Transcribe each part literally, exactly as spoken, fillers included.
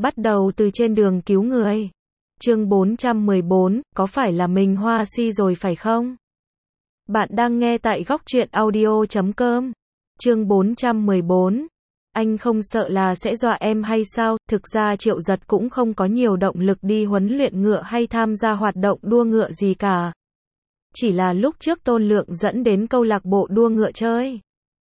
Bắt đầu từ trên đường cứu người. Chương bốn trăm mười bốn, có phải là mình hoa si rồi phải không? Bạn đang nghe tại góc truyện audio chấm com. Chương bốn trăm mười bốn. Anh không sợ là sẽ dọa em hay sao? Thực ra Triệu Giật cũng không có nhiều động lực đi huấn luyện ngựa hay tham gia hoạt động đua ngựa gì cả. Chỉ là lúc trước Tôn Lượng dẫn đến câu lạc bộ đua ngựa chơi.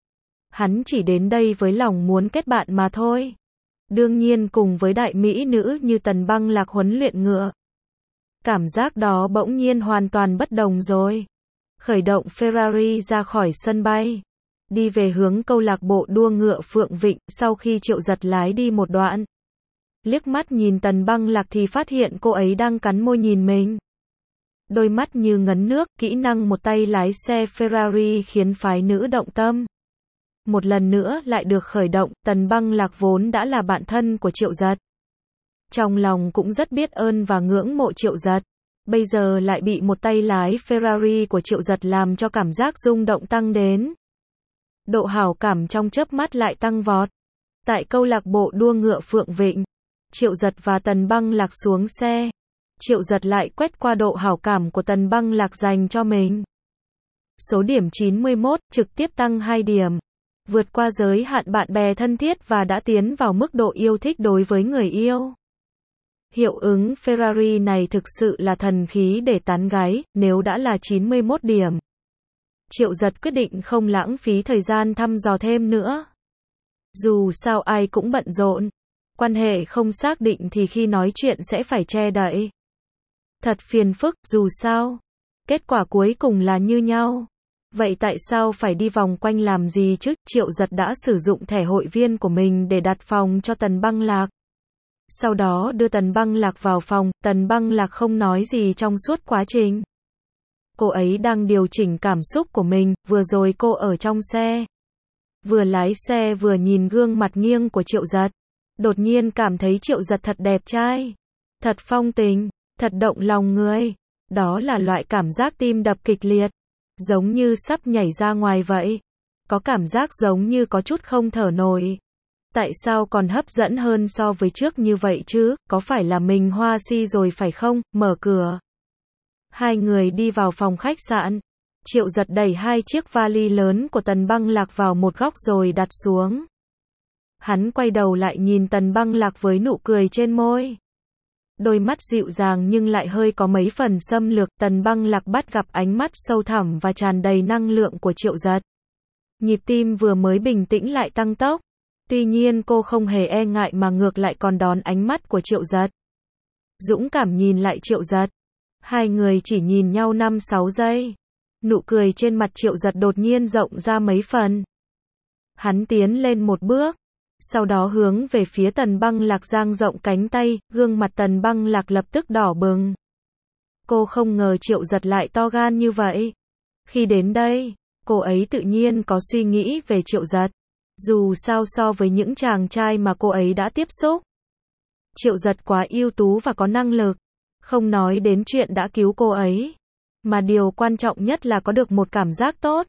Hắn chỉ đến đây với lòng muốn kết bạn mà thôi. Đương nhiên cùng với đại mỹ nữ như Tần Băng Lạc huấn luyện ngựa. Cảm giác đó bỗng nhiên hoàn toàn bất đồng rồi. Khởi động Ferrari ra khỏi sân bay. Đi về hướng câu lạc bộ đua ngựa Phượng Vịnh, sau khi Triệu Giật lái đi một đoạn. Liếc mắt nhìn Tần Băng Lạc thì phát hiện cô ấy đang cắn môi nhìn mình. Đôi mắt như ngấn nước, kỹ năng một tay lái xe Ferrari khiến phái nữ động tâm. Một lần nữa lại được khởi động, Tần Băng Lạc vốn đã là bạn thân của Triệu Giật. Trong lòng cũng rất biết ơn và ngưỡng mộ Triệu Giật. Bây giờ lại bị một tay lái Ferrari của Triệu Giật làm cho cảm giác rung động tăng đến. Độ hảo cảm trong chớp mắt lại tăng vọt. Tại câu lạc bộ đua ngựa Phượng Vịnh, Triệu Giật và Tần Băng Lạc xuống xe. Triệu Giật lại quét qua độ hảo cảm của Tần Băng Lạc dành cho mình. Số điểm chín mươi mốt, trực tiếp tăng hai điểm. Vượt qua giới hạn bạn bè thân thiết và đã tiến vào mức độ yêu thích đối với người yêu. Hiệu ứng Ferrari này thực sự là thần khí để tán gái, nếu đã là chín mươi mốt điểm. Triệu Giật quyết định không lãng phí thời gian thăm dò thêm nữa. Dù sao ai cũng bận rộn. Quan hệ không xác định thì khi nói chuyện sẽ phải che đậy. Thật phiền phức, dù sao. Kết quả cuối cùng là như nhau. Vậy tại sao phải đi vòng quanh làm gì chứ? Triệu Giật đã sử dụng thẻ hội viên của mình để đặt phòng cho Tần Băng Lạc. Sau đó đưa Tần Băng Lạc vào phòng, Tần Băng Lạc không nói gì trong suốt quá trình. Cô ấy đang điều chỉnh cảm xúc của mình, vừa rồi cô ở trong xe. Vừa lái xe vừa nhìn gương mặt nghiêng của Triệu Giật. Đột nhiên cảm thấy Triệu Giật thật đẹp trai. Thật phong tình, thật động lòng người. Đó là loại cảm giác tim đập kịch liệt. Giống như sắp nhảy ra ngoài vậy. Có cảm giác giống như có chút không thở nổi. Tại sao còn hấp dẫn hơn so với trước như vậy chứ? Có phải là mình hoa si rồi phải không? Mở cửa. Hai người đi vào phòng khách sạn. Triệu Giật đẩy hai chiếc vali lớn của Tần Băng Lạc vào một góc rồi đặt xuống. Hắn quay đầu lại nhìn Tần Băng Lạc với nụ cười trên môi. Đôi mắt dịu dàng nhưng lại hơi có mấy phần xâm lược. Tần Băng Lạc bắt gặp ánh mắt sâu thẳm và tràn đầy năng lượng của Triệu Giật. Nhịp tim vừa mới bình tĩnh lại tăng tốc. Tuy nhiên cô không hề e ngại mà ngược lại còn đón ánh mắt của Triệu Giật. Dũng cảm nhìn lại Triệu Giật. Hai người chỉ nhìn nhau năm sáu giây. Nụ cười trên mặt Triệu Giật đột nhiên rộng ra mấy phần. Hắn tiến lên một bước. Sau đó hướng về phía Tần Băng Lạc dang rộng cánh tay, gương mặt Tần Băng Lạc lập tức đỏ bừng. Cô không ngờ Triệu Giật lại to gan như vậy. Khi đến đây, cô ấy tự nhiên có suy nghĩ về Triệu Giật. Dù sao so với những chàng trai mà cô ấy đã tiếp xúc, Triệu Giật quá ưu tú và có năng lực. Không nói đến chuyện đã cứu cô ấy, mà điều quan trọng nhất là có được một cảm giác tốt.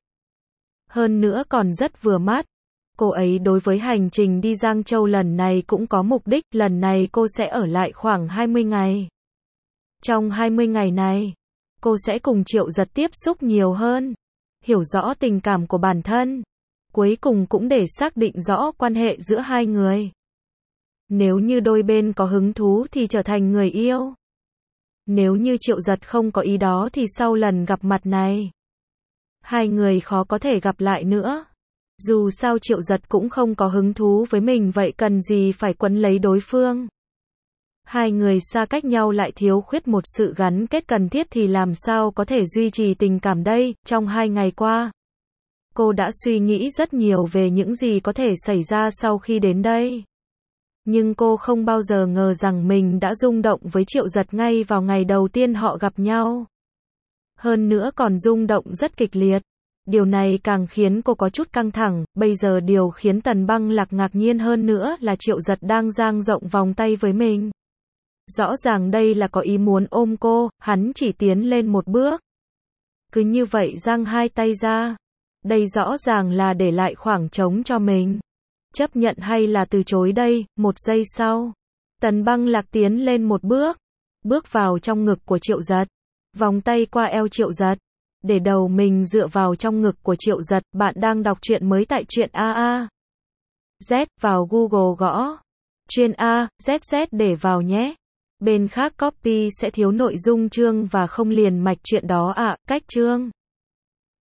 Hơn nữa còn rất vừa mắt. Cô ấy đối với hành trình đi Giang Châu lần này cũng có mục đích, lần này cô sẽ ở lại khoảng hai mươi ngày. Trong hai mươi ngày này, cô sẽ cùng Triệu Giật tiếp xúc nhiều hơn, hiểu rõ tình cảm của bản thân, cuối cùng cũng để xác định rõ quan hệ giữa hai người. Nếu như đôi bên có hứng thú thì trở thành người yêu. Nếu như Triệu Giật không có ý đó thì sau lần gặp mặt này, hai người khó có thể gặp lại nữa. Dù sao Triệu Giật cũng không có hứng thú với mình, vậy cần gì phải quấn lấy đối phương. Hai người xa cách nhau lại thiếu khuyết một sự gắn kết cần thiết thì làm sao có thể duy trì tình cảm đây. Trong hai ngày qua, cô đã suy nghĩ rất nhiều về những gì có thể xảy ra sau khi đến đây. Nhưng cô không bao giờ ngờ rằng mình đã rung động với Triệu Giật ngay vào ngày đầu tiên họ gặp nhau. Hơn nữa còn rung động rất kịch liệt. Điều này càng khiến cô có chút căng thẳng. Bây giờ điều khiến Tần Băng Lạc ngạc nhiên hơn nữa là Triệu Giật đang dang rộng vòng tay với mình. Rõ ràng đây là có ý muốn ôm cô, hắn chỉ tiến lên một bước. Cứ như vậy dang hai tay ra. Đây rõ ràng là để lại khoảng trống cho mình. Chấp nhận hay là từ chối đây? Một giây sau, Tần Băng Lạc tiến lên một bước, bước vào trong ngực của Triệu Giật, vòng tay qua eo Triệu Giật, để đầu mình dựa vào trong ngực của Triệu Giật. Bạn đang đọc truyện mới tại truyện a a Z, vào Google gõ truyện A Z Z để vào nhé. Bên khác copy sẽ thiếu nội dung chương và không liền mạch truyện đó ạ. À, cách chương